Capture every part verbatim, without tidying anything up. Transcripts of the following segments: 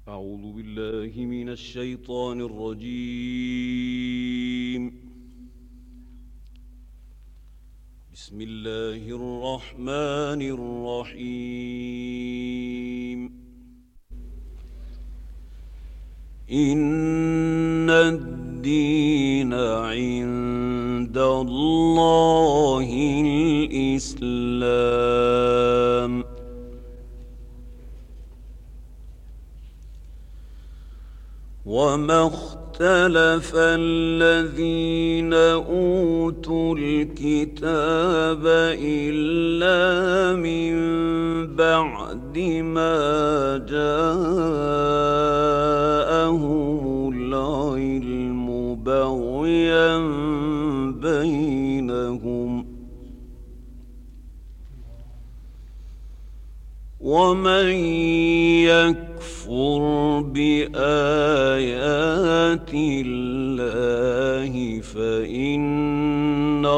أعوذ بالله من الشيطان الرجيم. بسم الله الرحمن الرحيم. إن الدين عند الله الإسلام. وما اختلف الذين أوتوا الكتاب إلا من بعد ما جاءهم العلم بغيا بينهم. ومن يكفر بآيات الله فإن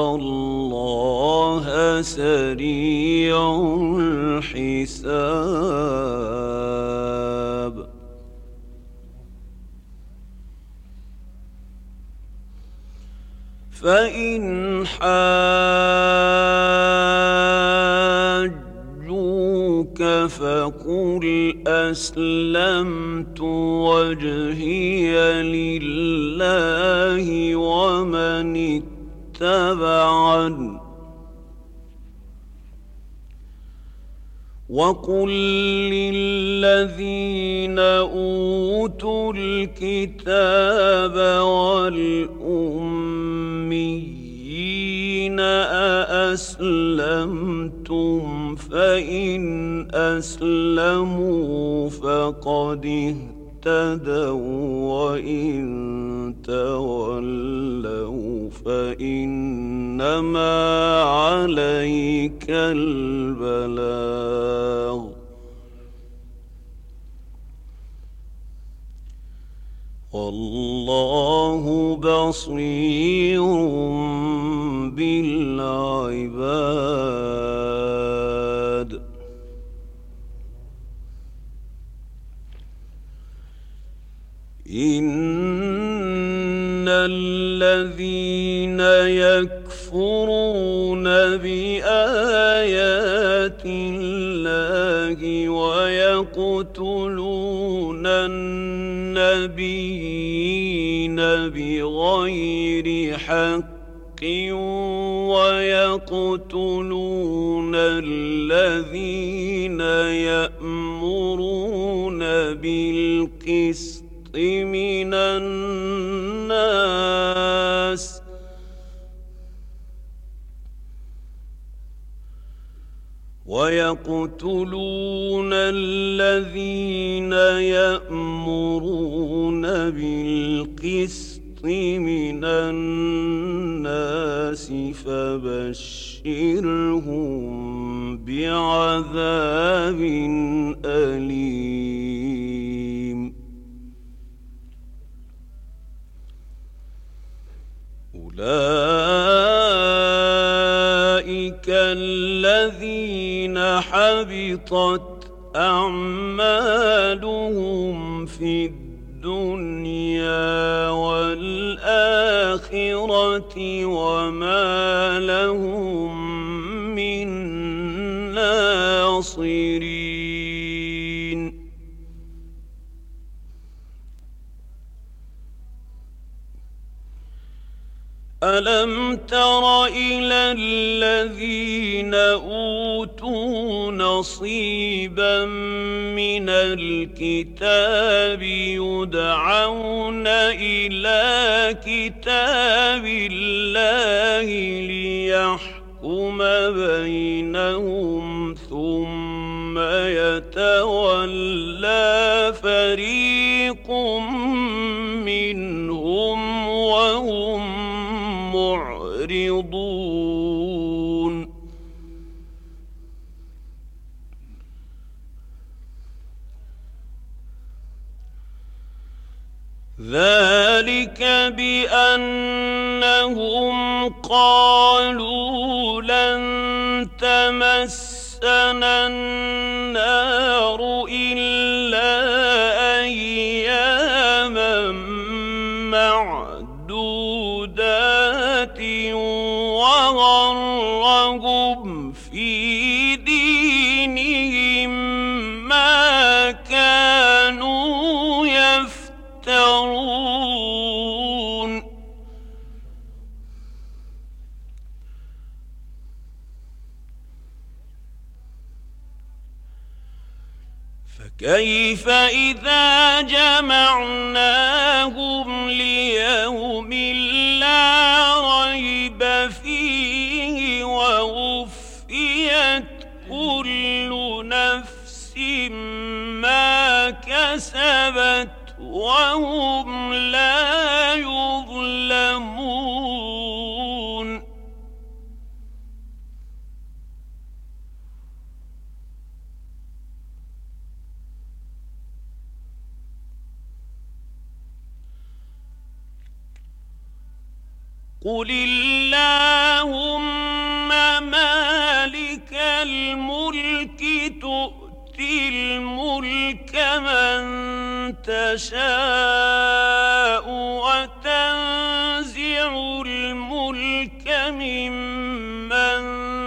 الله سريع الحساب. فإن حاجوك فقل أسلمت وجهي لله ومن اتبعني وقل للذين أوتوا الكتاب والأميين أأسلمتم فإن أسلموا فقد اهتدوا وإن تولوا فإنما عليك البلاغ والله بصير بالعباد. إن الذين يكفرون بآيات الله ويقتلون النبيين بغير حق ويقتلون الذين يأمرون بالقسط من الناس ويقتلون الذين يأمرون بالقسط من الناس فبشرهم بعذاب أليم. أولئك الذين حبطت أعمالهم في الدنيا والآخرة وما لهم من ناصرين. ألم تر إلى الذين أوتوا نصيبا من الكتاب يدعون إلى كتاب الله ليحكم بينهم ثم يتولى فريق منهم وهم معرضون. ذلك بأنهم قالوا لن تمسنا النار إلا أياما لهم في دينهم ما كانوا يفترون فكيف إذا جمعناهم ليوم لا ريب فيه ووفيت كل نفس ما كسبت وهم لا يظلمون قل اللهم مالك الملك تؤتي الملك من تشاء وتنزع الملك ممن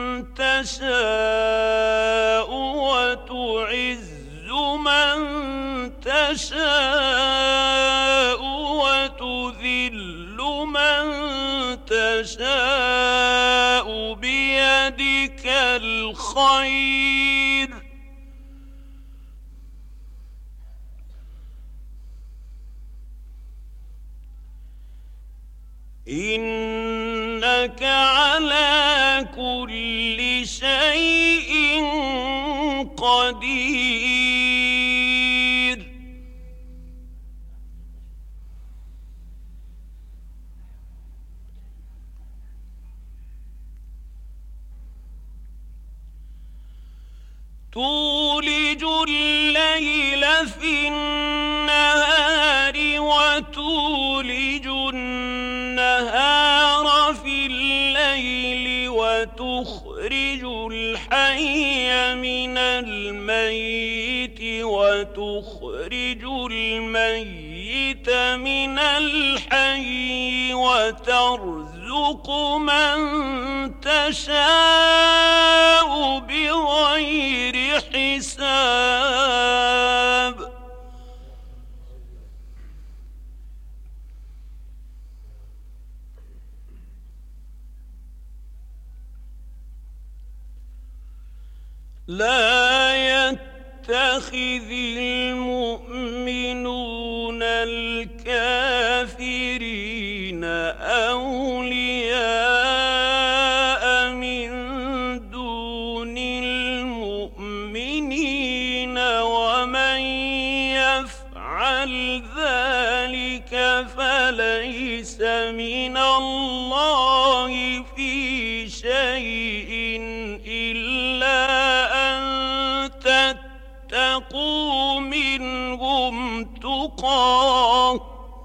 تشاء وتعز من تشاء وتذل من تشاء بيدك الخير إنك على كل شيء قدير تولج الليل في النهار وتولج النهار في الليل وتخرج الحي من الميت وتخرج الميت من الحي وترزق من تشاء بغير حساب لا يتخذ المؤمنون الكافرين أولياء من دون المؤمنين ومن يفعل ذلك فليس من الله في شيء إلا أن تتقوا منهم تقاه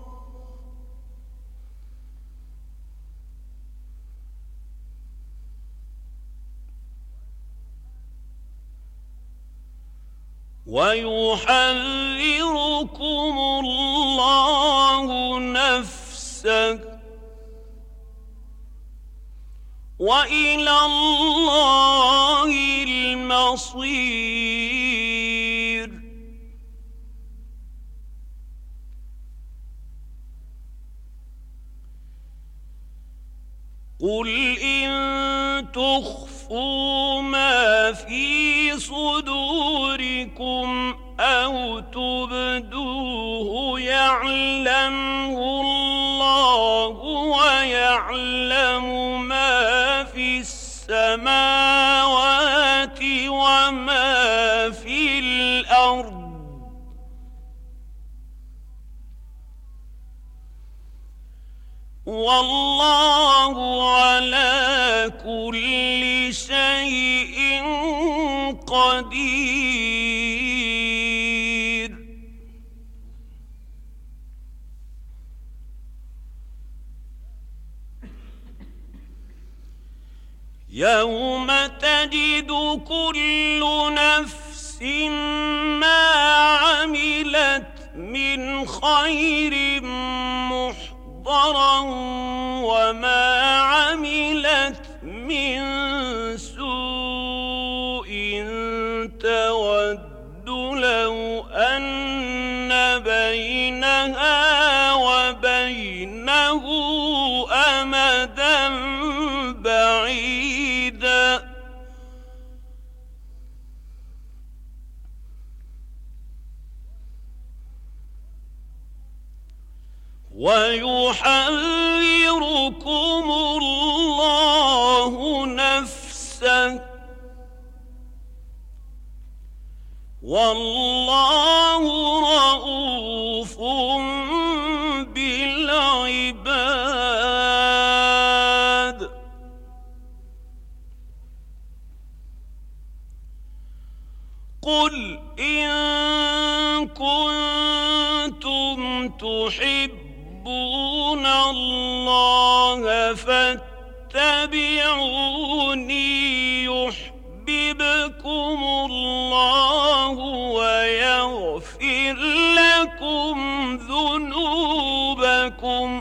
ويحذركم الله نفسه وإلى الله المصير قل إن تخفوا ما في صدوركم أو تبدوه يعلمه الله ويعلم ما في السماوات وما في الأرض والله على كل شيء قدير يوم تجد كل نفس ما عملت من خير محضرا وما عملت من سوء ويحذركم الله نفسه والله رءوف بالعباد. قل إن كنتم تحبون الله فاتبعوني يحببكم الله ويغفر لكم ذنوبكم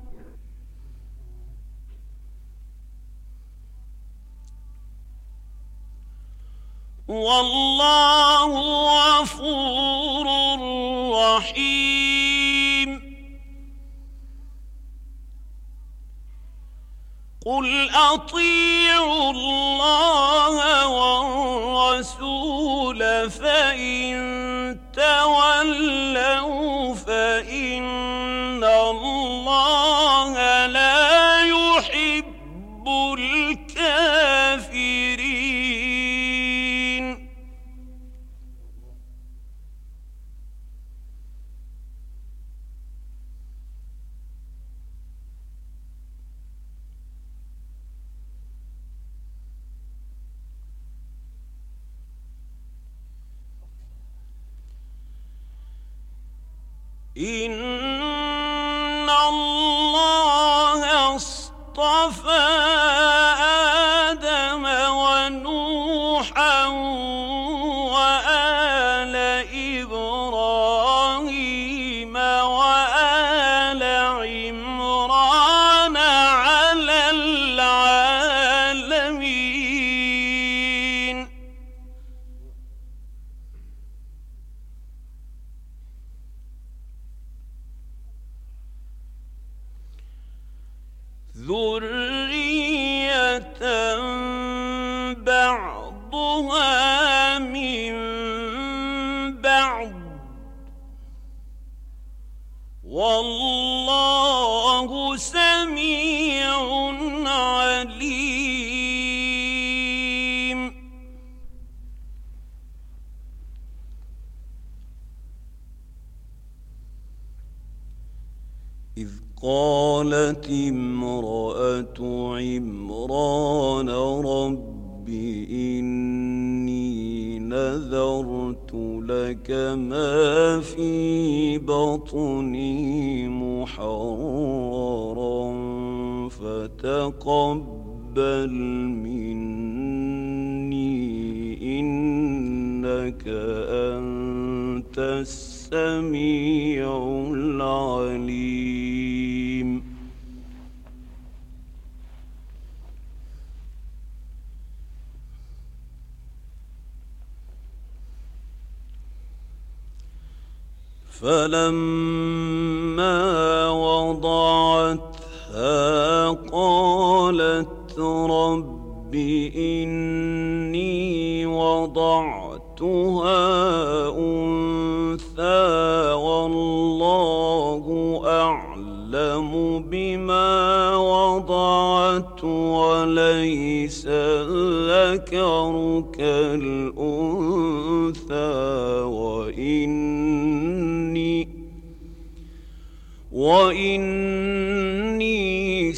والله غفور رحيم. قل أطيعوا الله والرسول فإن تولوا فإن الله لا يحب الكافرين. إن الله اصطفى آدم ونوحا وآل إبراهيم وآل عمران على العالمين. ذرية بعضها من بعض والله سميع عليم. إذ قالت امرأة عمران رب إني نذرت لك ما في بطني محررا فتقبل مني إنك أنت السميع العليم. فلما وضعتها قالت رب إني وضعتها أنثى والله أعلم بما وضعت وليس الذكر كالأنثى وإني وإني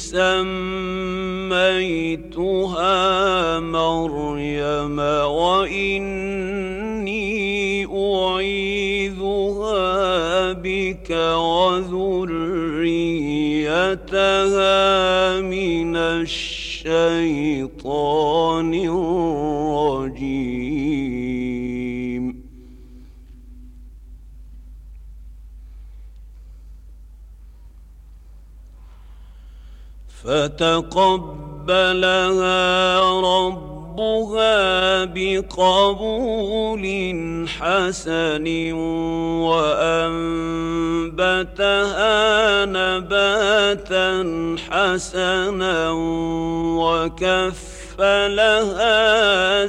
سميتها مريم وإني أعيذها بك وذريتها من الشيطان الرجيم. فتقبلها ربها بقبول حسن وأنبتها نباتا حسنا وكفلها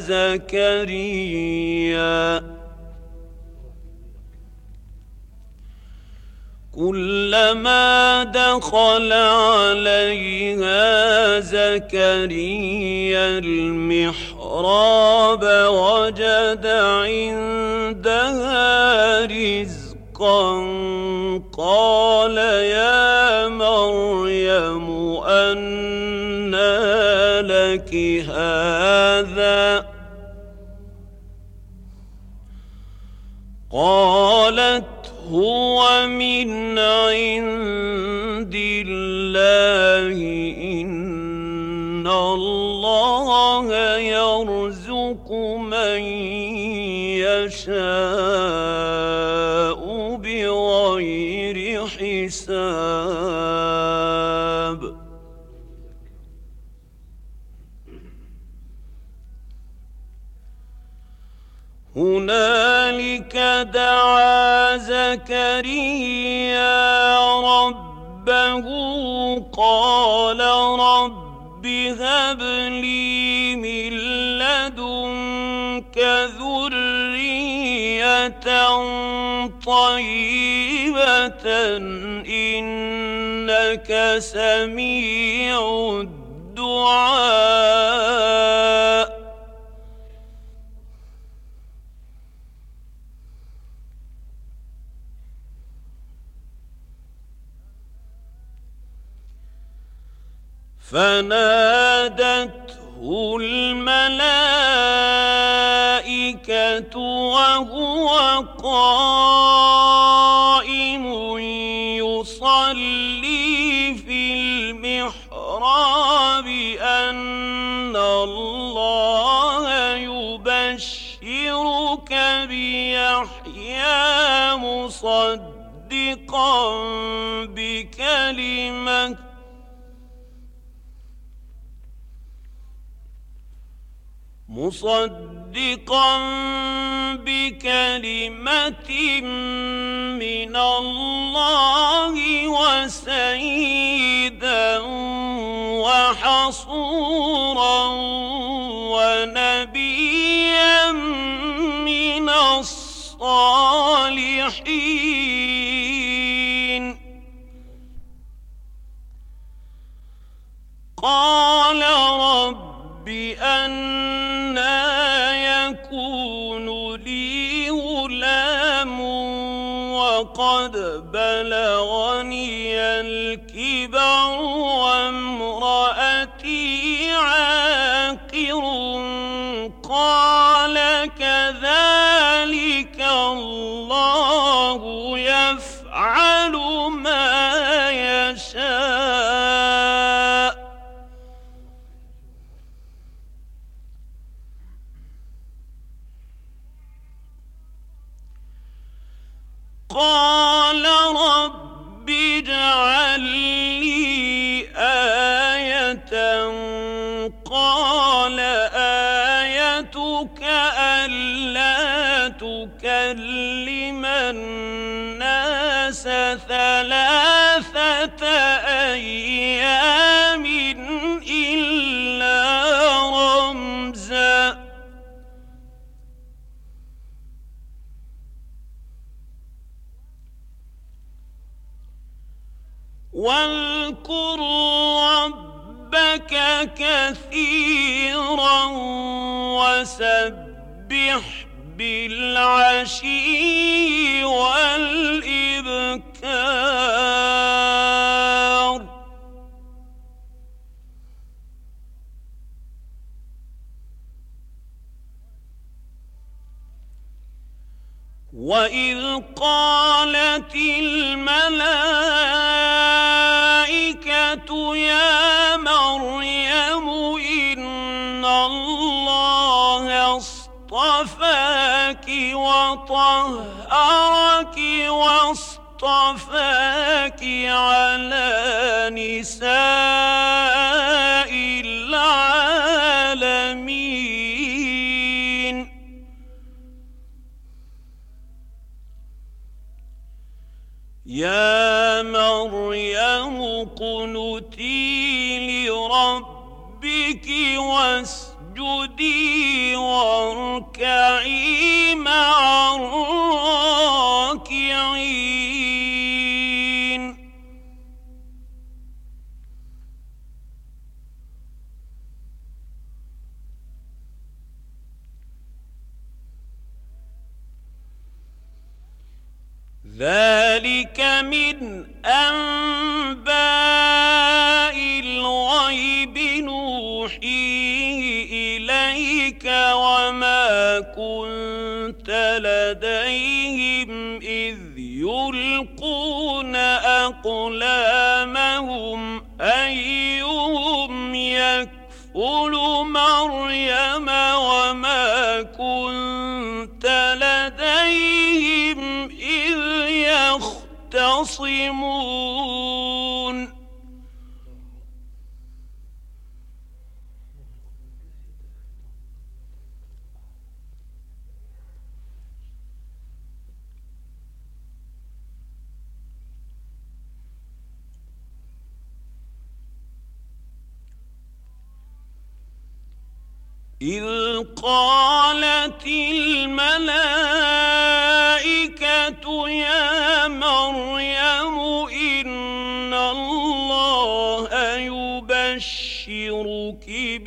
زكريا كلما دخل عليها زكريا المحراب وجد عندها رزقا قال يا مريم أنى لك هذا قالت هو من عند الله إن الله يرزق من يشاء بغير حساب. هنالك دعا زكريا ربه قال رب هب لي من لدنك ذرية طيبة إنك سميع الدعاء. فنادته الملائكة وهو قائم يصلي في المحراب أن الله يبشرك بيحيى مصدقا بكلمة مصدقا بكلمة من الله وسيدا وحصورا ونبيا من الصالحين. قال رب أنى يكون لي غلام وقد بلغني الكبر وامرأتي عاقر قال كذلك الله يفعل ما يشاء. قال رب اجعل لي آية قال آيتك ألا تكلم الناس ثلاثة أيام إلا رمزا. واذكر ربك كثيرا وسبح بالعشي والإبكار. وإذ قالت الملائكة يا مريم إن الله اصطفاك وطهرك واصطفاك على نساء العالمين. يا مريم اقنتي لربك واسجدي واركعي مع الراكعين. ذلك من أنباء الغيب نوحيه إليك وما كنت لديهم إذ يلقون أقلامهم أيهم يكفل مريم وما كنت لديهم إذ يختصمون إذ قالت الملائكة يا مريم إن الله يبشرك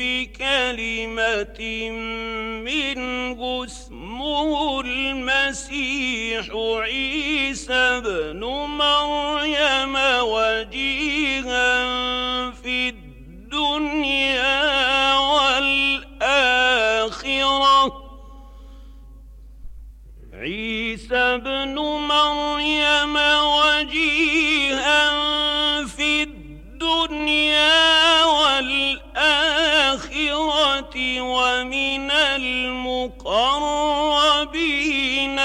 بكلمة منه اسمه المسيح عيسى بن مريم وجيها في الدنيا والآخرة عيسى بن مريم وجيها في الدنيا والآخرة ومن المقربين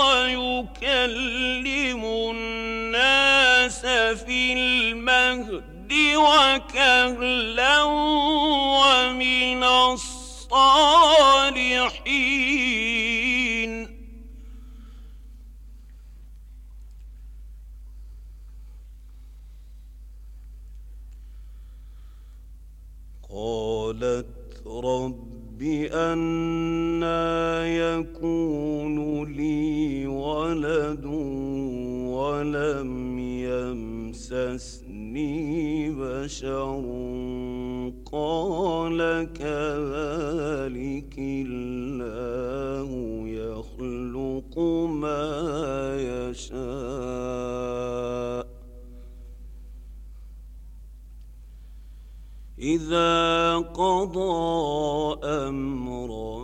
ويكلم الناس في المهد وكهلا ومن الصالحين قالت رب أنى يكون لي ولد ولم يمسسني بشر قال كذلك الله يخلق ما يشاء إذا قضى أمرا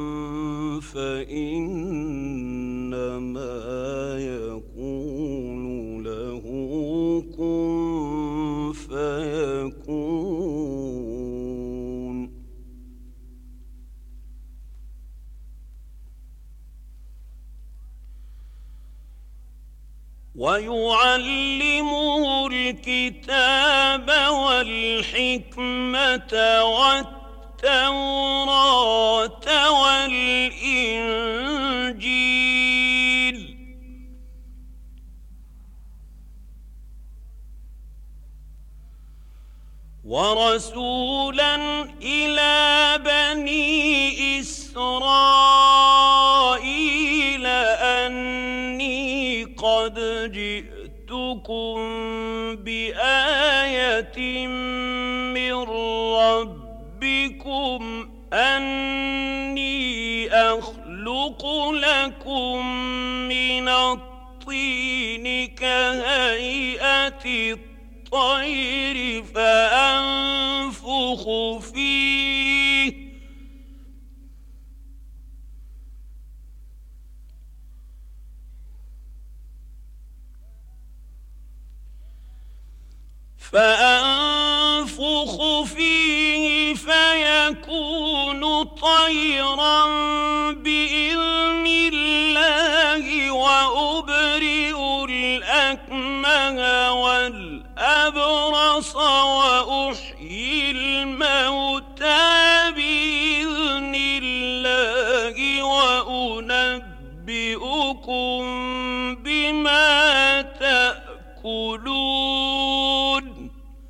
فإنما يقول له كن فيكون ويعلمه الكتاب والحكمة والتوراة والإنجيل ورسولا إلى بني إسرائيل أني قد جئتكم بآية من ربكم أني أخلق لكم من الطين كهيئة الطير فأنفخ فيه فأنفخ فيه فيكون طيرا بإذن الله وأبرئ الأكمه والأبرص وأحيي الموتى بإذن الله وأنبئكم بما تأكلون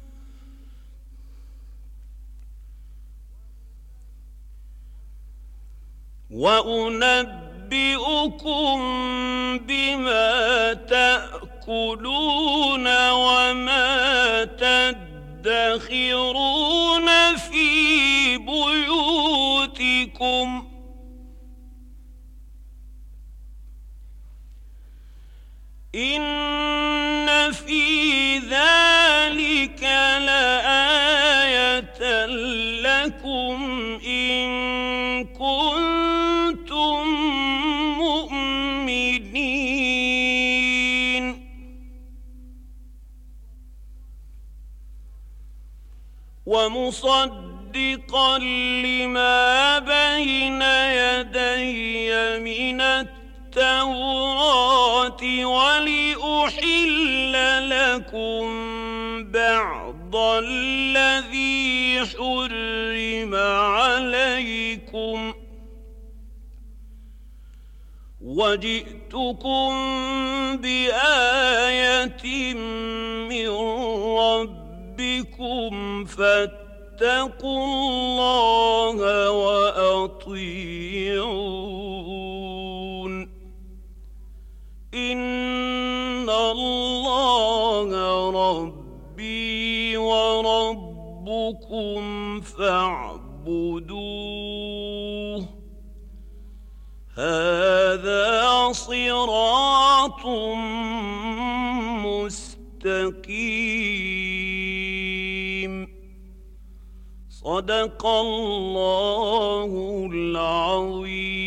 وأنبئكم بما تأكلون وما تدخرون في بيوتكم. إن في ذلك لآية لكم إن كنتم مؤمنين ومصدقا لما بين يدي من التوراة ولأحل لكم بعض الذي حرم عليكم وجئتكم بآية من ربكم فاتقوا الله وأطيعون إن الله ربي وربكم فاعبدوه هذا صراط مستقيم صدق الله العظيم.